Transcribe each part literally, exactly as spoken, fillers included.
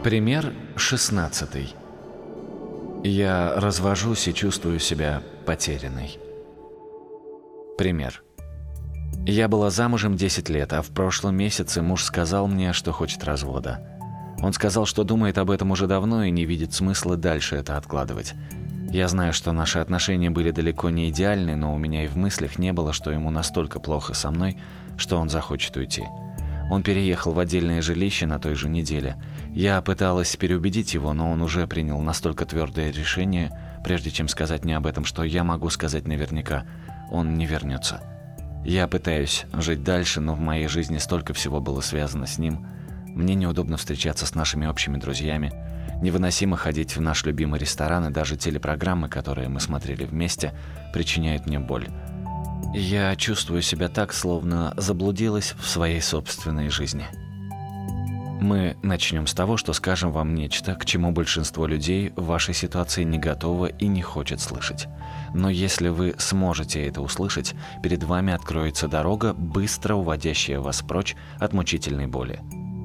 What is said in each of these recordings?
Пример шестнадцатый. Я развожусь и чувствую себя потерянной. Пример. Я была замужем десять лет, а в прошлом месяце муж сказал мне, что хочет развода. Он сказал, что думает об этом уже давно и не видит смысла дальше это откладывать. Я знаю, что наши отношения были далеко не идеальны, но у меня и в мыслях не было, что ему настолько плохо со мной, что он захочет уйти. Он переехал в отдельное жилище на той же неделе. Я пыталась переубедить его, но он уже принял настолько твердое решение, прежде чем сказать мне об этом, что я могу сказать наверняка: он не вернется. Я пытаюсь жить дальше, но в моей жизни столько всего было связано с ним. Мне неудобно встречаться с нашими общими друзьями. Невыносимо ходить в наш любимый ресторан, и даже телепрограммы, которые мы смотрели вместе, причиняют мне боль. Я чувствую себя так, словно заблудилась в своей собственной жизни. Мы начнем с того, что скажем вам нечто, к чему большинство людей в вашей ситуации не готово и не хочет слышать. Но если вы сможете это услышать, перед вами откроется дорога, быстро уводящая вас прочь от мучительной боли.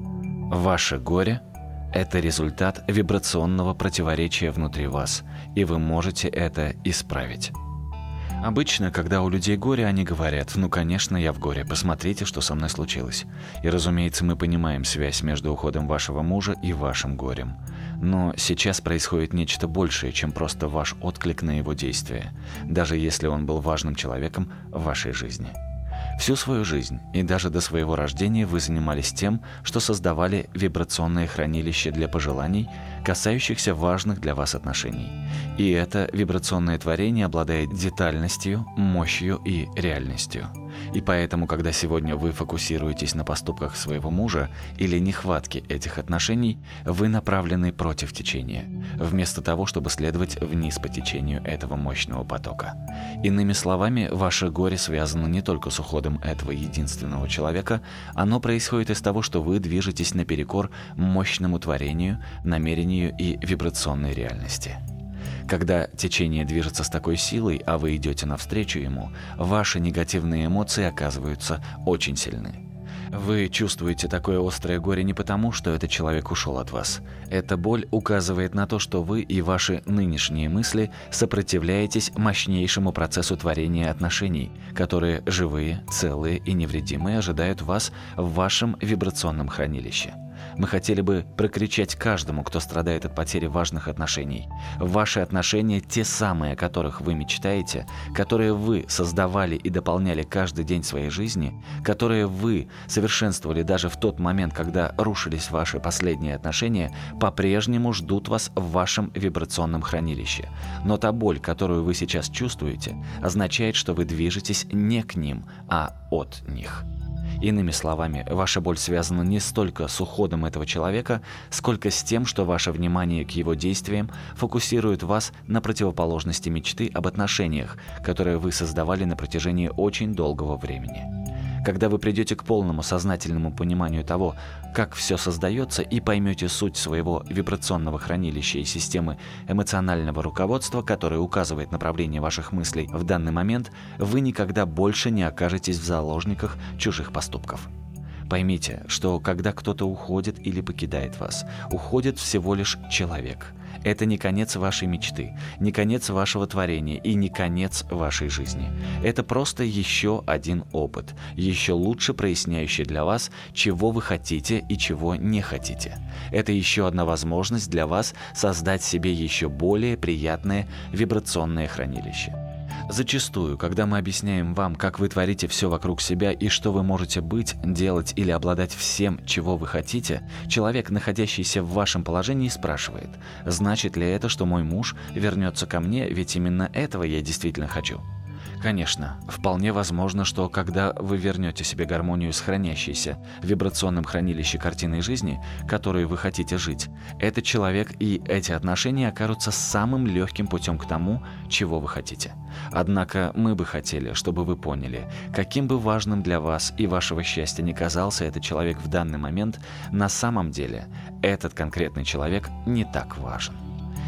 Ваше горе – это результат вибрационного противоречия внутри вас, и вы можете это исправить. Обычно, когда у людей горе, они говорят: «Ну, конечно, я в горе, посмотрите, что со мной случилось». И, разумеется, мы понимаем связь между уходом вашего мужа и вашим горем. Но сейчас происходит нечто большее, чем просто ваш отклик на его действия, даже если он был важным человеком в вашей жизни. Всю свою жизнь и даже до своего рождения вы занимались тем, что создавали вибрационное хранилище для пожеланий, касающихся важных для вас отношений. И это вибрационное творение обладает детальностью, мощью и реальностью. И поэтому, когда сегодня вы фокусируетесь на поступках своего мужа или нехватке этих отношений, вы направлены против течения, вместо того, чтобы следовать вниз по течению этого мощного потока. Иными словами, ваше горе связано не только с уходом этого единственного человека, оно происходит из того, что вы движетесь наперекор мощному творению, намерению и вибрационной реальности. Когда течение движется с такой силой, а вы идете навстречу ему, ваши негативные эмоции оказываются очень сильны. Вы чувствуете такое острое горе не потому, что этот человек ушел от вас. Эта боль указывает на то, что вы и ваши нынешние мысли сопротивляетесь мощнейшему процессу творения отношений, которые живые, целые и невредимые ожидают вас в вашем вибрационном хранилище. Мы хотели бы прокричать каждому, кто страдает от потери важных отношений: ваши отношения, те самые, о которых вы мечтаете, которые вы создавали и дополняли каждый день своей жизни, которые вы совершенствовали даже в тот момент, когда рушились ваши последние отношения, по-прежнему ждут вас в вашем вибрационном хранилище. Но та боль, которую вы сейчас чувствуете, означает, что вы движетесь не к ним, а от них. Иными словами, ваша боль связана не столько с уходом этого человека, сколько с тем, что ваше внимание к его действиям фокусирует вас на противоположности мечты об отношениях, которые вы создавали на протяжении очень долгого времени. Когда вы придете к полному сознательному пониманию того, как все создается, и поймете суть своего вибрационного хранилища и системы эмоционального руководства, которая указывает направление ваших мыслей в данный момент, вы никогда больше не окажетесь в заложниках чужих поступков. Поймите, что когда кто-то уходит или покидает вас, уходит всего лишь человек. Это не конец вашей мечты, не конец вашего творения и не конец вашей жизни. Это просто еще один опыт, еще лучше проясняющий для вас, чего вы хотите и чего не хотите. Это еще одна возможность для вас создать себе еще более приятное вибрационное хранилище. Зачастую, когда мы объясняем вам, как вы творите все вокруг себя и что вы можете быть, делать или обладать всем, чего вы хотите, человек, находящийся в вашем положении, спрашивает: «Значит ли это, что мой муж вернется ко мне, ведь именно этого я действительно хочу?» Конечно, вполне возможно, что когда вы вернете себе гармонию с хранящейся в вибрационном хранилище картиной жизни, которой вы хотите жить, этот человек и эти отношения окажутся самым легким путем к тому, чего вы хотите. Однако мы бы хотели, чтобы вы поняли, каким бы важным для вас и вашего счастья ни казался этот человек в данный момент, на самом деле этот конкретный человек не так важен.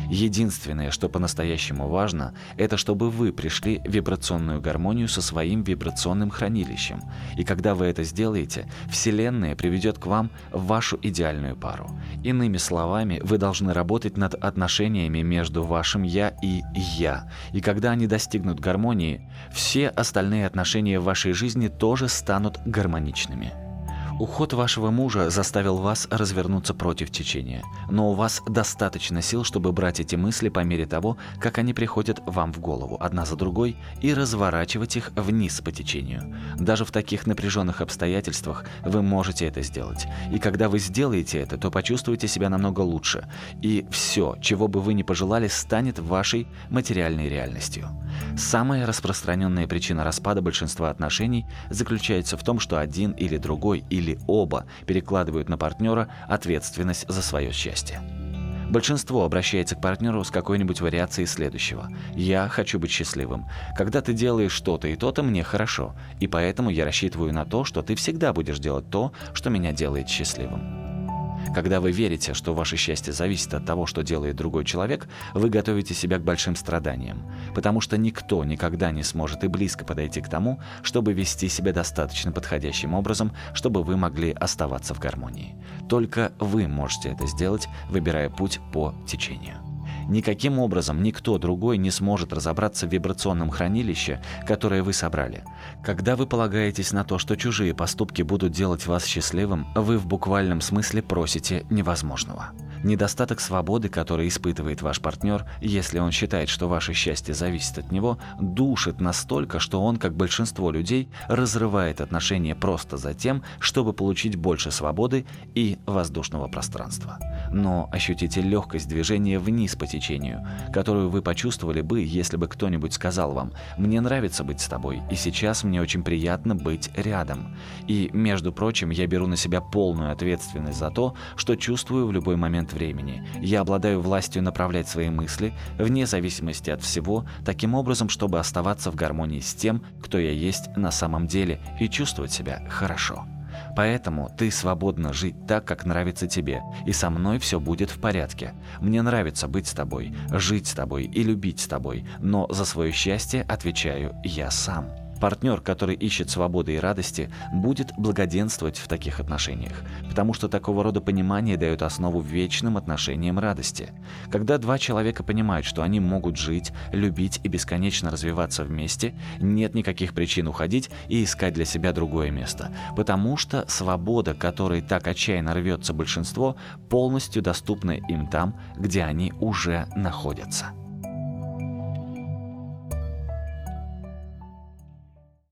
Единственное, что по-настоящему важно, это чтобы вы пришли в вибрационную гармонию со своим вибрационным хранилищем. И когда вы это сделаете, Вселенная приведет к вам вашу идеальную пару. Иными словами, вы должны работать над отношениями между вашим «я» и «я». И когда они достигнут гармонии, все остальные отношения в вашей жизни тоже станут гармоничными. Уход вашего мужа заставил вас развернуться против течения, но у вас достаточно сил, чтобы брать эти мысли по мере того, как они приходят вам в голову, одна за другой, и разворачивать их вниз по течению. Даже в таких напряженных обстоятельствах вы можете это сделать. И когда вы сделаете это, то почувствуете себя намного лучше, и все, чего бы вы ни пожелали, станет вашей материальной реальностью. Самая распространенная причина распада большинства отношений заключается в том, что один или другой, или или оба перекладывают на партнера ответственность за свое счастье. Большинство обращается к партнеру с какой-нибудь вариацией следующего: «Я хочу быть счастливым. Когда ты делаешь что-то и то-то, мне хорошо, и поэтому я рассчитываю на то, что ты всегда будешь делать то, что меня делает счастливым». Когда вы верите, что ваше счастье зависит от того, что делает другой человек, вы готовите себя к большим страданиям, потому что никто никогда не сможет и близко подойти к тому, чтобы вести себя достаточно подходящим образом, чтобы вы могли оставаться в гармонии. Только вы можете это сделать, выбирая путь по течению. Никаким образом никто другой не сможет разобраться в вибрационном хранилище, которое вы собрали. Когда вы полагаетесь на то, что чужие поступки будут делать вас счастливым, вы в буквальном смысле просите невозможного. Недостаток свободы, который испытывает ваш партнер, если он считает, что ваше счастье зависит от него, душит настолько, что он, как большинство людей, разрывает отношения просто за тем, чтобы получить больше свободы и воздушного пространства. Но ощутите легкость движения вниз по течению, которую вы почувствовали бы, если бы кто-нибудь сказал вам: «Мне нравится быть с тобой, и сейчас мне очень приятно быть рядом. И, между прочим, я беру на себя полную ответственность за то, что чувствую в любой момент времени. Я обладаю властью направлять свои мысли, вне зависимости от всего, таким образом, чтобы оставаться в гармонии с тем, кто я есть на самом деле, и чувствовать себя хорошо. Поэтому ты свободна жить так, как нравится тебе, и со мной все будет в порядке. Мне нравится быть с тобой, жить с тобой и любить с тобой, но за свое счастье отвечаю я сам». Партнер, который ищет свободы и радости, будет благоденствовать в таких отношениях, потому что такого рода понимание дает основу вечным отношениям радости. Когда два человека понимают, что они могут жить, любить и бесконечно развиваться вместе, нет никаких причин уходить и искать для себя другое место, потому что свобода, которой так отчаянно рвется большинство, полностью доступна им там, где они уже находятся.